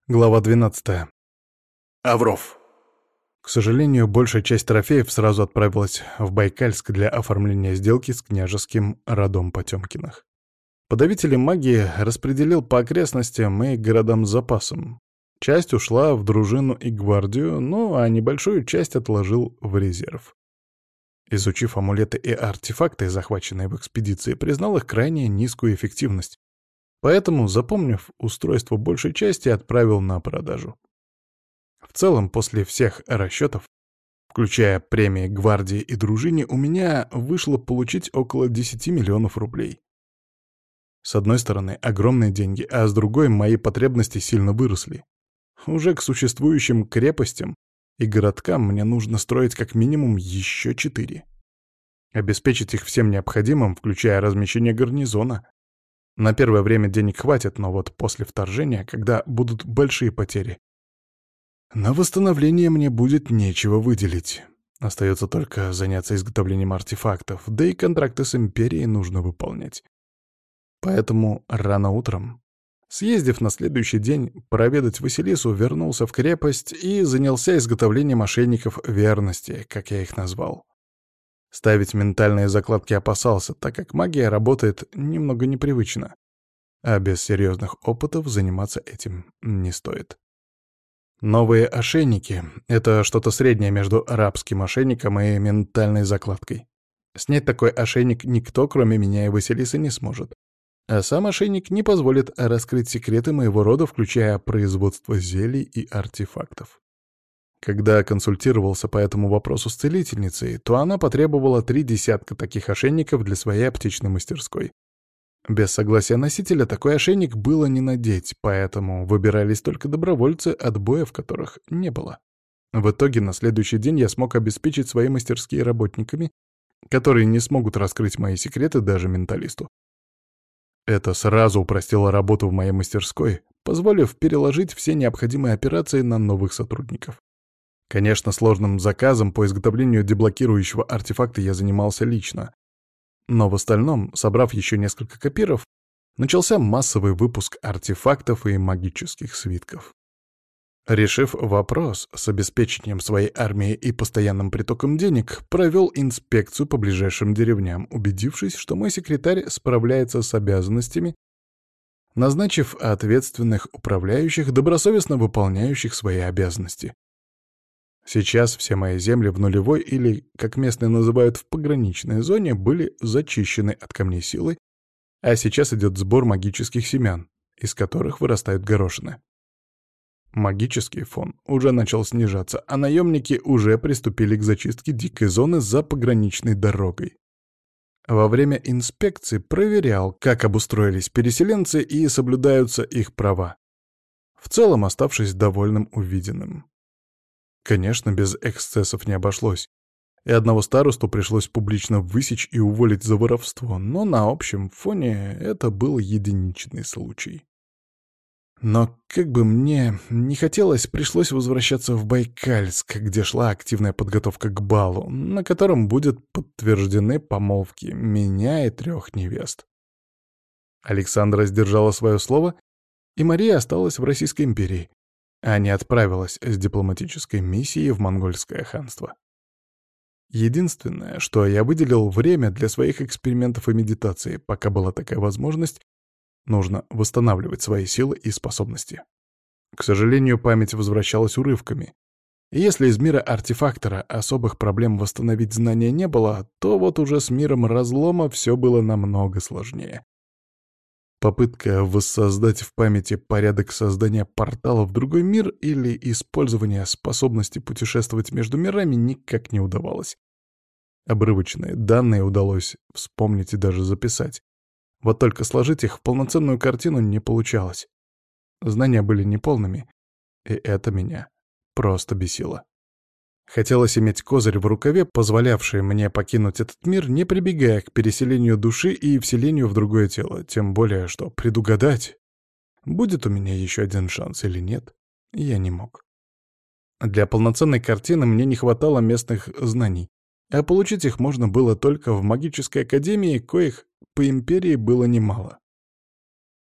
Глава 12. Авров. К сожалению, большая часть трофеев сразу отправилась в Байкальск для оформления сделки с княжеским родом Потёмкиных. Подавитель магии распределил по окрестностям и городам с запасом. Часть ушла в дружину и гвардию, ну а небольшую часть отложил в резерв. Изучив амулеты и артефакты, захваченные в экспедиции, признал их крайне низкую эффективность. Поэтому, запомнив устройство большей части, отправил на продажу. В целом, после всех расчетов, включая премии гвардии и дружине, у меня вышло получить около 10 миллионов рублей. С одной стороны, огромные деньги, а с другой, мои потребности сильно выросли. Уже к существующим крепостям и городкам мне нужно строить как минимум еще 4. Обеспечить их всем необходимым, включая размещение гарнизона. На первое время денег хватит, но вот после вторжения, когда будут большие потери, на восстановление мне будет нечего выделить. Остается только заняться изготовлением артефактов, да и контракты с Империей нужно выполнять. Поэтому рано утром, съездив на следующий день проведать Василису, вернулся в крепость и занялся изготовлением ошейников верности, как я их назвал. Ставить ментальные закладки опасался, так как магия работает немного непривычно, а без серьезных опытов заниматься этим не стоит. Новые ошейники — это что-то среднее между арабским ошейником и ментальной закладкой. Снять такой ошейник никто, кроме меня и Василисы, не сможет. А сам ошейник не позволит раскрыть секреты моего рода, включая производство зелий и артефактов. Когда консультировался по этому вопросу с целительницей, то она потребовала 3 десятка таких ошейников для своей аптечной мастерской. Без согласия носителя такой ошейник было не надеть, поэтому выбирались только добровольцы, отбоя в которых не было. В итоге на следующий день я смог обеспечить свои мастерские работниками, которые не смогут раскрыть мои секреты даже менталисту. Это сразу упростило работу в моей мастерской, позволив переложить все необходимые операции на новых сотрудников. Конечно, сложным заказом по изготовлению деблокирующего артефакта я занимался лично. Но в остальном, собрав еще несколько копиров, начался массовый выпуск артефактов и магических свитков. Решив вопрос с обеспечением своей армии и постоянным притоком денег, провел инспекцию по ближайшим деревням, убедившись, что мой секретарь справляется с обязанностями, назначив ответственных управляющих, добросовестно выполняющих свои обязанности. Сейчас все мои земли в нулевой или, как местные называют, в пограничной зоне были зачищены от камней силы, а сейчас идет сбор магических семян, из которых вырастают горошины. Магический фон уже начал снижаться, а наемники уже приступили к зачистке дикой зоны за пограничной дорогой. Во время инспекции проверял, как обустроились переселенцы и соблюдаются их права, в целом оставшись довольным увиденным. Конечно, без эксцессов не обошлось, и одного старосту пришлось публично высечь и уволить за воровство, но на общем фоне это был единичный случай. Но как бы мне не хотелось, пришлось возвращаться в Байкальск, где шла активная подготовка к балу, на котором будут подтверждены помолвки меня и 3 невест. Александра сдержала свое слово, и Мария осталась в Российской империи, а не отправилась с дипломатической миссией в Монгольское ханство. Единственное, что я выделил время для своих экспериментов и медитации, пока была такая возможность, нужно восстанавливать свои силы и способности. К сожалению, память возвращалась урывками. И если из мира артефактора особых проблем восстановить знания не было, то вот уже с миром разлома все было намного сложнее. Попытка воссоздать в памяти порядок создания портала в другой мир или использование способности путешествовать между мирами никак не удавалось. Обрывочные данные удалось вспомнить и даже записать. Вот только сложить их в полноценную картину не получалось. Знания были неполными, и это меня просто бесило. Хотелось иметь козырь в рукаве, позволявший мне покинуть этот мир, не прибегая к переселению души и вселению в другое тело, тем более, что предугадать, будет у меня еще один шанс или нет, я не мог. Для полноценной картины мне не хватало местных знаний, а получить их можно было только в магической академии, коих по империи было немало.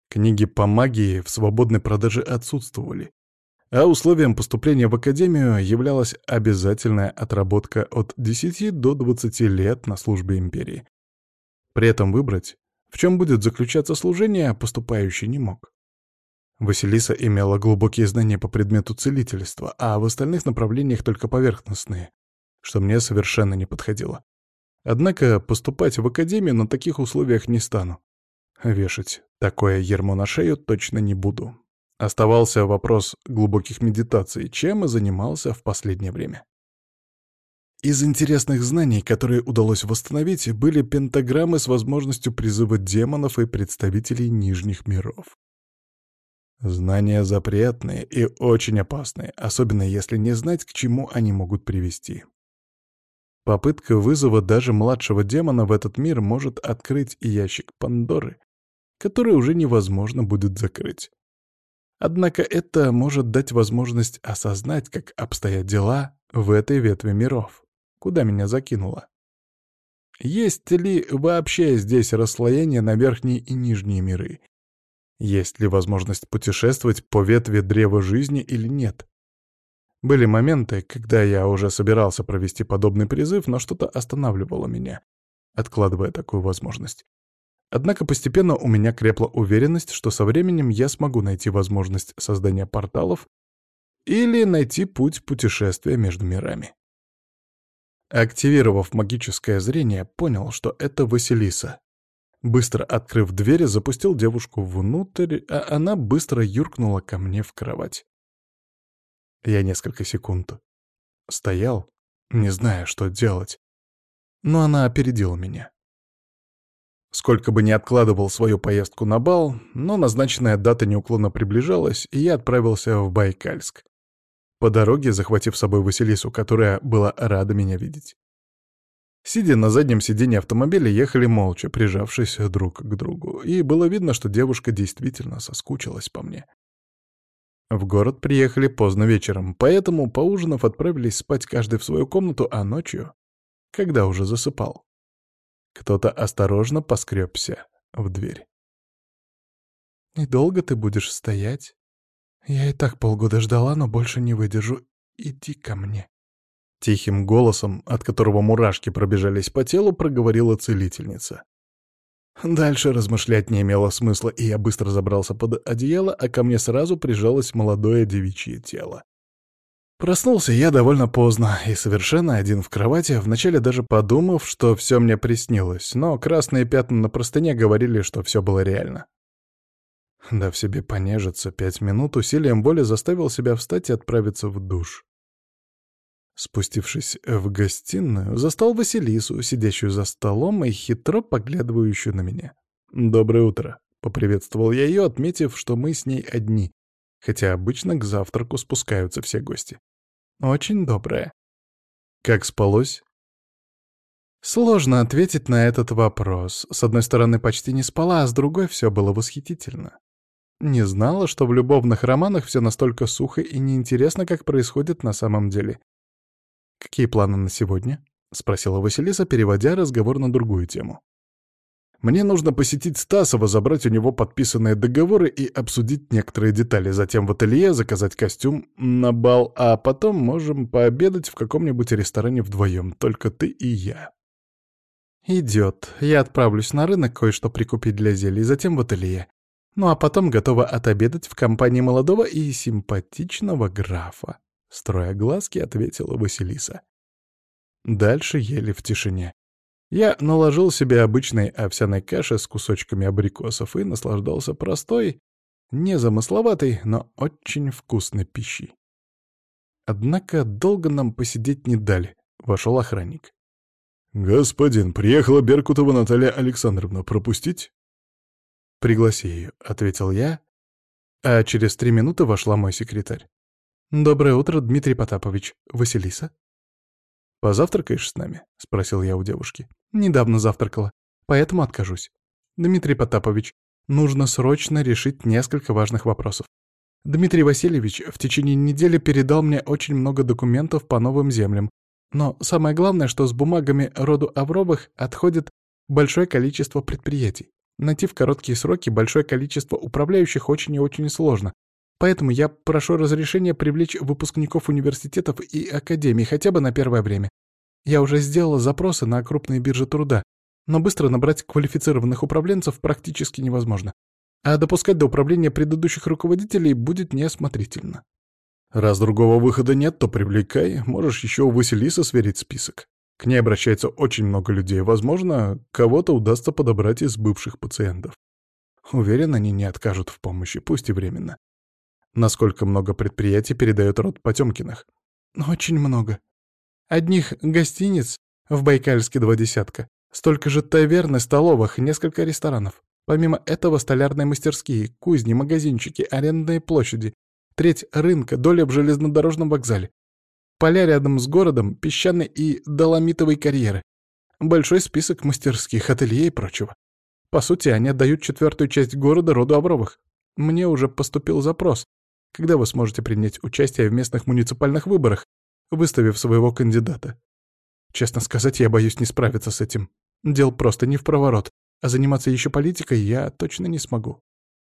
Книги по магии в свободной продаже отсутствовали, а условием поступления в академию являлась обязательная отработка от 10 до 20 лет на службе империи. При этом выбрать, в чем будет заключаться служение, поступающий не мог. Василиса имела глубокие знания по предмету целительства, а в остальных направлениях только поверхностные, что мне совершенно не подходило. Однако поступать в академию на таких условиях не стану. Вешать такое ярмо на шею точно не буду. Оставался вопрос глубоких медитаций, чем и занимался в последнее время. Из интересных знаний, которые удалось восстановить, были пентаграммы с возможностью призыва демонов и представителей нижних миров. Знания запретные и очень опасные, особенно если не знать, к чему они могут привести. Попытка вызова даже младшего демона в этот мир может открыть ящик Пандоры, который уже невозможно будет закрыть. Однако это может дать возможность осознать, как обстоят дела в этой ветви миров, куда меня закинуло. Есть ли вообще здесь расслоение на верхние и нижние миры? Есть ли возможность путешествовать по ветви древа жизни или нет? Были моменты, когда я уже собирался провести подобный призыв, но что-то останавливало меня, откладывая такую возможность. Однако постепенно у меня крепла уверенность, что со временем я смогу найти возможность создания порталов или найти путь путешествия между мирами. Активировав магическое зрение, понял, что это Василиса. Быстро открыв дверь, запустил девушку внутрь, а она быстро юркнула ко мне в кровать. Я несколько секунд стоял, не зная, что делать, но она опередила меня. Сколько бы ни откладывал свою поездку на бал, но назначенная дата неуклонно приближалась, и я отправился в Байкальск. По дороге захватив с собой Василису, которая была рада меня видеть. Сидя на заднем сиденье автомобиля, ехали молча, прижавшись друг к другу, и было видно, что девушка действительно соскучилась по мне. В город приехали поздно вечером, поэтому, поужинав, отправились спать каждый в свою комнату, а ночью, когда уже засыпал, кто-то осторожно поскребся в дверь. «И долго ты будешь стоять? Я и так полгода ждала, но больше не выдержу. Иди ко мне». Тихим голосом, от которого мурашки пробежались по телу, проговорила целительница. Дальше размышлять не имело смысла, и я быстро забрался под одеяло, а ко мне сразу прижалось молодое девичье тело. Проснулся я довольно поздно и совершенно один в кровати, вначале даже подумав, что все мне приснилось, но красные пятна на простыне говорили, что все было реально. Дав себе понежиться 5 минут, усилием воли заставил себя встать и отправиться в душ. Спустившись в гостиную, застал Василису, сидящую за столом и хитро поглядывающую на меня. «Доброе утро», — поприветствовал я ее, отметив, что мы с ней одни, хотя обычно к завтраку спускаются все гости. «Очень доброе». «Как спалось?» Сложно ответить на этот вопрос. С одной стороны, почти не спала, а с другой все было восхитительно. Не знала, что в любовных романах все настолько сухо и неинтересно, как происходит на самом деле. «Какие планы на сегодня?» — спросила Василиса, переводя разговор на другую тему. «Мне нужно посетить Стасова, забрать у него подписанные договоры и обсудить некоторые детали, затем в ателье заказать костюм на бал, а потом можем пообедать в каком-нибудь ресторане вдвоем, только ты и я». «Идет. Я отправлюсь на рынок кое-что прикупить для зелий, затем в ателье. Ну а потом готова отобедать в компании молодого и симпатичного графа», — строя глазки, ответила Василиса. Дальше ели в тишине. Я наложил себе обычной овсяной каши с кусочками абрикосов и наслаждался простой, незамысловатой, но очень вкусной пищей. Однако долго нам посидеть не дали. Вошел охранник. «Господин, приехала Беркутова Наталья Александровна. Пропустить?» «Пригласи ее», — ответил я, а через 3 минуты вошла мой секретарь. «Доброе утро, Дмитрий Потапович. Василиса?» «Позавтракаешь с нами?» — спросил я у девушки. «Недавно завтракала, поэтому откажусь. Дмитрий Потапович, нужно срочно решить несколько важных вопросов. Дмитрий Васильевич в течение недели передал мне очень много документов по новым землям, но самое главное, что с бумагами роду Авровых отходит большое количество предприятий. Найти в короткие сроки большое количество управляющих очень и очень сложно. Поэтому я прошу разрешения привлечь выпускников университетов и академий хотя бы на первое время. Я уже сделала запросы на крупные биржи труда, но быстро набрать квалифицированных управленцев практически невозможно. А допускать до управления предыдущих руководителей будет неосмотрительно. Раз другого выхода нет, то привлекай, можешь еще у Василисы сверить список. К ней обращается очень много людей, возможно, кого-то удастся подобрать из бывших пациентов. Уверен, они не откажут в помощи, пусть и временно. Насколько много предприятий передает род Потёмкиных? Очень много. Одних гостиниц в Байкальске 20, столько же таверн и столовых, несколько ресторанов. Помимо этого столярные мастерские, кузни, магазинчики, арендные площади, треть рынка, доля в железнодорожном вокзале. Поля рядом с городом, песчаные и доломитовые карьеры. Большой список мастерских, ателье и прочего. По сути, они отдают 1/4 часть города роду Авровых. Мне уже поступил запрос. Когда вы сможете принять участие в местных муниципальных выборах, выставив своего кандидата? Честно сказать, я боюсь не справиться с этим. Дел просто не впроворот, а заниматься еще политикой я точно не смогу.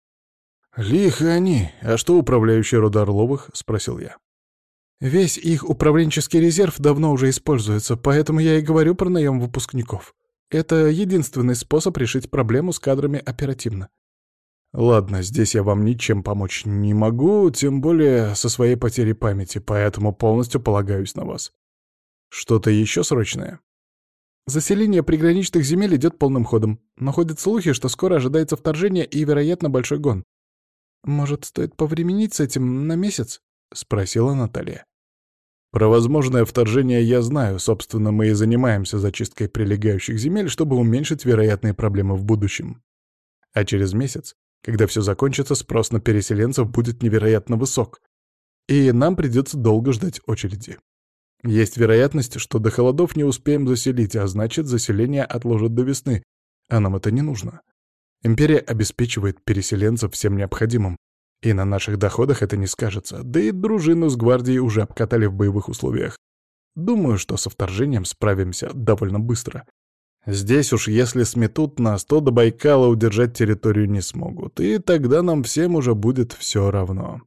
«Лихо они. А что управляющий рода Орловых?» — спросил я. Весь их управленческий резерв давно уже используется, поэтому я и говорю про наем выпускников. Это единственный способ решить проблему с кадрами оперативно. Ладно, здесь я вам ничем помочь не могу, тем более со своей потерей памяти, поэтому полностью полагаюсь на вас. Что-то еще срочное? Заселение приграничных земель идет полным ходом, но ходят слухи, что скоро ожидается вторжение и, вероятно, большой гон. Может, стоит повременить с этим на месяц? — спросила Наталья. Про возможное вторжение я знаю, собственно, мы и занимаемся зачисткой прилегающих земель, чтобы уменьшить вероятные проблемы в будущем. А через месяц, когда все закончится, спрос на переселенцев будет невероятно высок, и нам придется долго ждать очереди. Есть вероятность, что до холодов не успеем заселить, а значит, заселение отложат до весны, а нам это не нужно. Империя обеспечивает переселенцев всем необходимым, и на наших доходах это не скажется, да и дружину с гвардией уже обкатали в боевых условиях. Думаю, что со вторжением справимся довольно быстро. Здесь уж если сметут нас, то до Байкала удержать территорию не смогут, и тогда нам всем уже будет все равно.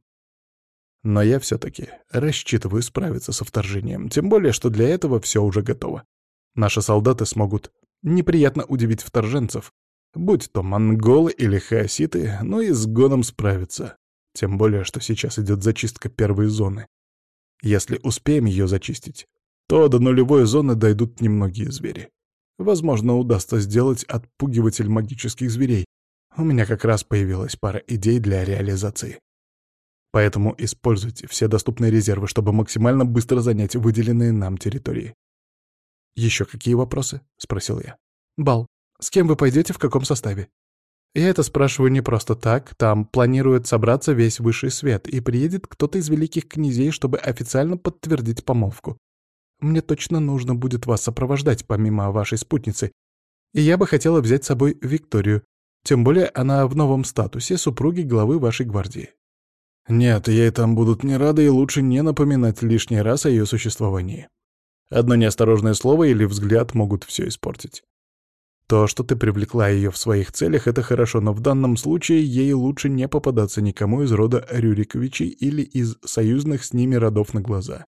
Но я все-таки рассчитываю справиться со вторжением, тем более, что для этого все уже готово. Наши солдаты смогут неприятно удивить вторженцев, будь то монголы или хаоситы, но и с гоном справиться. Тем более, что сейчас идет зачистка первой зоны. Если успеем ее зачистить, то до нулевой зоны дойдут немногие звери. Возможно, удастся сделать отпугиватель магических зверей. У меня как раз появилась пара идей для реализации. Поэтому используйте все доступные резервы, чтобы максимально быстро занять выделенные нам территории. «Еще какие вопросы?» — спросил я. «Бал. С кем вы пойдете, в каком составе?» Я это спрашиваю не просто так, там планирует собраться весь высший свет, и приедет кто-то из великих князей, чтобы официально подтвердить помолвку. Мне точно нужно будет вас сопровождать, помимо вашей спутницы, и я бы хотела взять с собой Викторию, тем более она в новом статусе супруги главы вашей гвардии. Нет, ей там будут не рады, и лучше не напоминать лишний раз о ее существовании. Одно неосторожное слово или взгляд могут все испортить. То, что ты привлекла ее в своих целях, это хорошо, но в данном случае ей лучше не попадаться никому из рода Рюриковичей или из союзных с ними родов на глаза.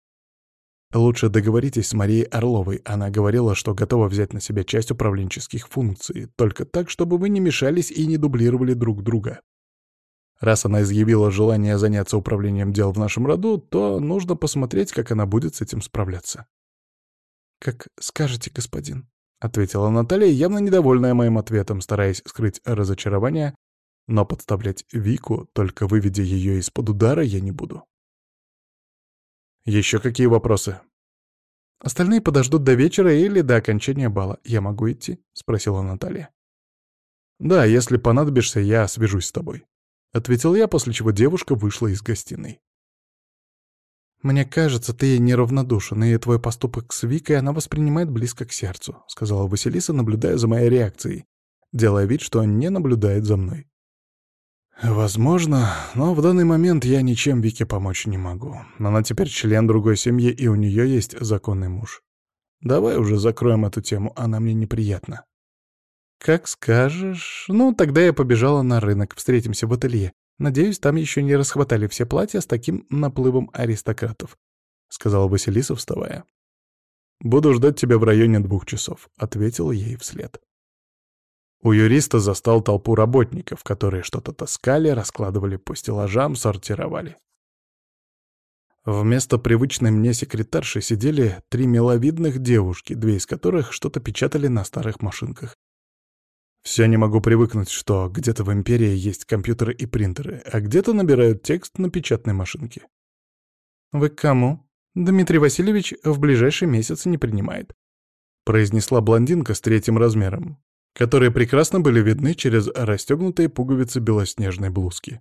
Лучше договоритесь с Марией Орловой. Она говорила, что готова взять на себя часть управленческих функций, только так, чтобы вы не мешались и не дублировали друг друга. Раз она изъявила желание заняться управлением дел в нашем роду, то нужно посмотреть, как она будет с этим справляться. «Как скажете, господин», — ответила Наталья, явно недовольная моим ответом, стараясь скрыть разочарование, но подставлять Вику, только выведя ее из-под удара, я не буду. «Еще какие вопросы?» «Остальные подождут до вечера или до окончания бала. Я могу идти?» — спросила Наталья. «Да, если понадобишься, я свяжусь с тобой», — ответил я, после чего девушка вышла из гостиной. «Мне кажется, ты ей неравнодушен, и твой поступок с Викой она воспринимает близко к сердцу», — сказала Василиса, наблюдая за моей реакцией, делая вид, что не наблюдает за мной. «Возможно, но в данный момент я ничем Вике помочь не могу. Она теперь член другой семьи, и у нее есть законный муж. Давай уже закроем эту тему, она мне неприятна». Как скажешь. Ну, тогда я побежала на рынок, встретимся в ателье. Надеюсь, там еще не расхватали все платья с таким наплывом аристократов, — сказала Василиса, вставая. «Буду ждать тебя в районе 2 часов», — ответил ей вслед. У юриста застал толпу работников, которые что-то таскали, раскладывали по стеллажам, сортировали. Вместо привычной мне секретарши сидели 3 миловидных девушки, 2 из которых что-то печатали на старых машинках. Все не могу привыкнуть, что где-то в империи есть компьютеры и принтеры, а где-то набирают текст на печатной машинке. «Вы к кому?» «Дмитрий Васильевич в ближайший месяц не принимает», — произнесла блондинка с 3 размером, которые прекрасно были видны через расстегнутые пуговицы белоснежной блузки.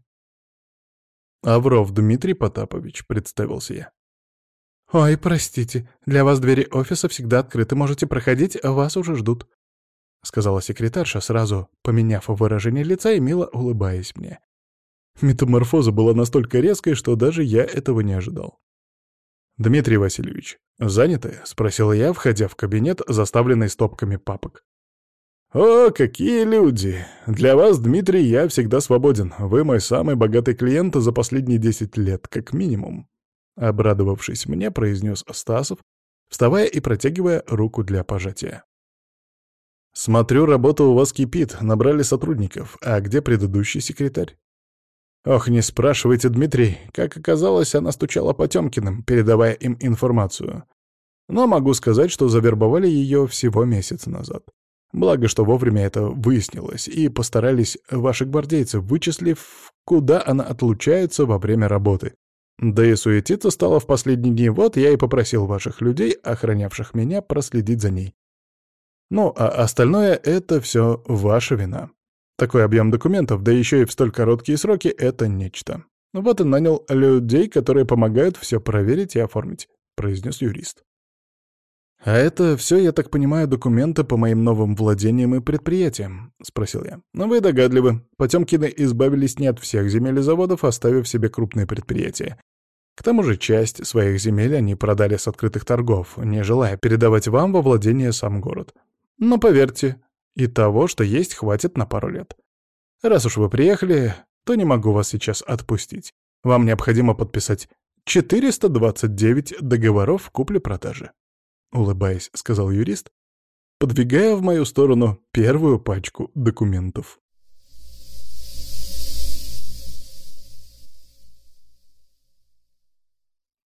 «Авров Дмитрий Потапович», — представился я. «Ой, простите, для вас двери офиса всегда открыты, можете проходить, вас уже ждут», — сказала секретарша, сразу поменяв выражение лица и мило улыбаясь мне. Метаморфоза была настолько резкой, что даже я этого не ожидал. «Дмитрий Васильевич, заняты?» — спросил я, входя в кабинет, заставленный стопками папок. «О, какие люди! Для вас, Дмитрий, я всегда свободен. Вы мой самый богатый клиент за последние 10 лет, как минимум», — обрадовавшись мне, произнес Стасов, вставая и протягивая руку для пожатия. «Смотрю, работа у вас кипит, набрали сотрудников. А где предыдущий секретарь?» «Ох, не спрашивайте, Дмитрий. Как оказалось, она стучала по Тёмкиным, передавая им информацию. Но могу сказать, что завербовали ее всего месяц назад. Благо, что вовремя это выяснилось, и постарались ваши гвардейцы, вычислив, куда она отлучается во время работы. Да и суетиться стало в последние дни, вот я и попросил ваших людей, охранявших меня, проследить за ней. Ну, а остальное — это все ваша вина. Такой объем документов, да еще и в столь короткие сроки — это нечто. Вот и нанял людей, которые помогают все проверить и оформить», — произнес юрист. «А это все, я так понимаю, документы по моим новым владениям и предприятиям?» — спросил я. «Ну, вы догадливы. Потёмкины избавились не от всех земель и заводов, оставив себе крупные предприятия. К тому же часть своих земель они продали с открытых торгов, не желая передавать вам во владение сам город. Но поверьте, и того, что есть, хватит на пару лет. Раз уж вы приехали, то не могу вас сейчас отпустить. Вам необходимо подписать 429 договоров купли-продажи», — улыбаясь, сказал юрист, подвигая в мою сторону первую пачку документов.